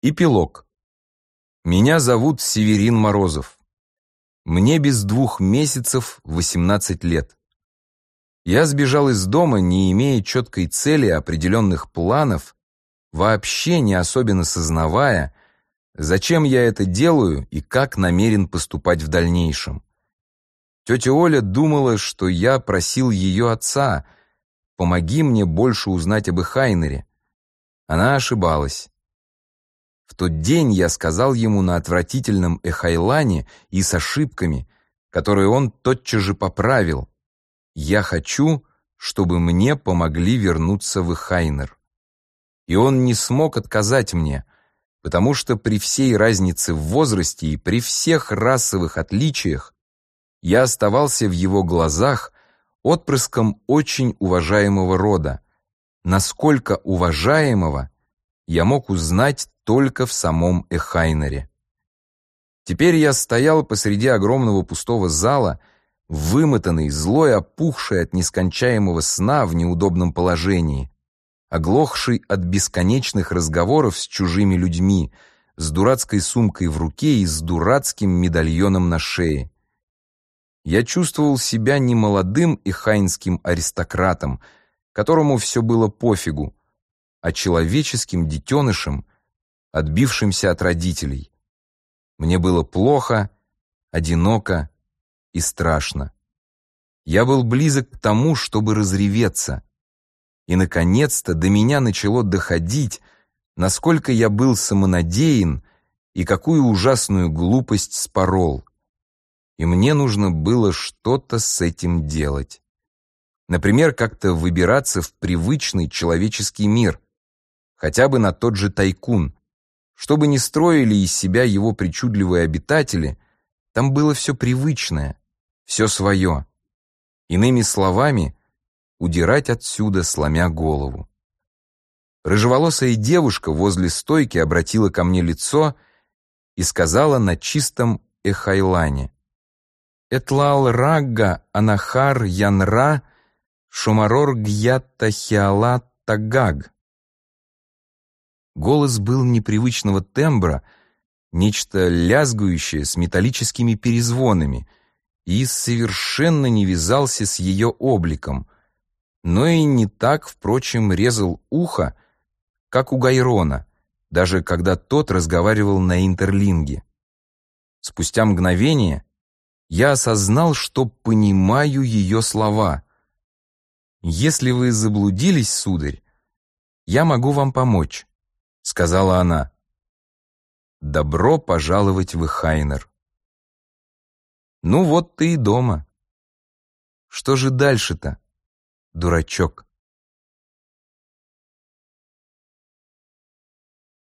Эпилог. Меня зовут Северин Морозов. Мне без 2 месяцев 18 лет. Я сбежал из дома, не имея четкой цели, определенных планов, вообще не особенно сознавая, зачем я это делаю и как намерен поступать в дальнейшем. Тетя Оля думала, что я просил ее отца: «Помоги мне больше узнать об Эхайнере». Она ошибалась. В тот день я сказал ему на отвратительном Эхайлане и с ошибками, которые он тотчас же поправил: «Я хочу, чтобы мне помогли вернуться в Эхайнер». И он не смог отказать мне, потому что при всей разнице в возрасте и при всех расовых отличиях я оставался в его глазах отпрыском очень уважаемого рода, насколько уважаемого я мог узнать только в самом Эхайнере. Теперь я стоял посреди огромного пустого зала, вымотанный, злой, опухший от нескончаемого сна в неудобном положении, оглохший от бесконечных разговоров с чужими людьми, с дурацкой сумкой в руке и с дурацким медальоном на шее. Я чувствовал себя не молодым эхайнским аристократом, которому все было пофигу, а человеческим детенышем, отбившимся от родителей. Мне было плохо, одиноко и страшно. Я был близок к тому, чтобы разреветься. И, наконец-то, до меня начало доходить, насколько я был самонадеян и какую ужасную глупость спорол. И мне нужно было что-то с этим делать. Например, как-то выбираться в привычный человеческий мир, хотя бы на тот же Тайкун. Чтобы не строили из себя его причудливые обитатели, там было все привычное, все свое. Иными словами, удирать отсюда, сломя голову. Рыжеволосая девушка возле стойки обратила ко мне лицо и сказала на чистом эхайлане: «Этлал рагга анахар янра шумарор гьятта хиала тагаг». Голос был непривычного тембра, нечто лязгающее с металлическими перезвонами, и совершенно не вязался с ее обликом, но и не так, впрочем, резал ухо, как у Гайрона, даже когда тот разговаривал на интерлинге. Спустя мгновение я осознал, что понимаю ее слова. «Если вы заблудились, сударь, я могу вам помочь», — сказала она. «Добро пожаловать в Эхайнер». Ну вот ты и дома. Что же дальше-то, дурачок?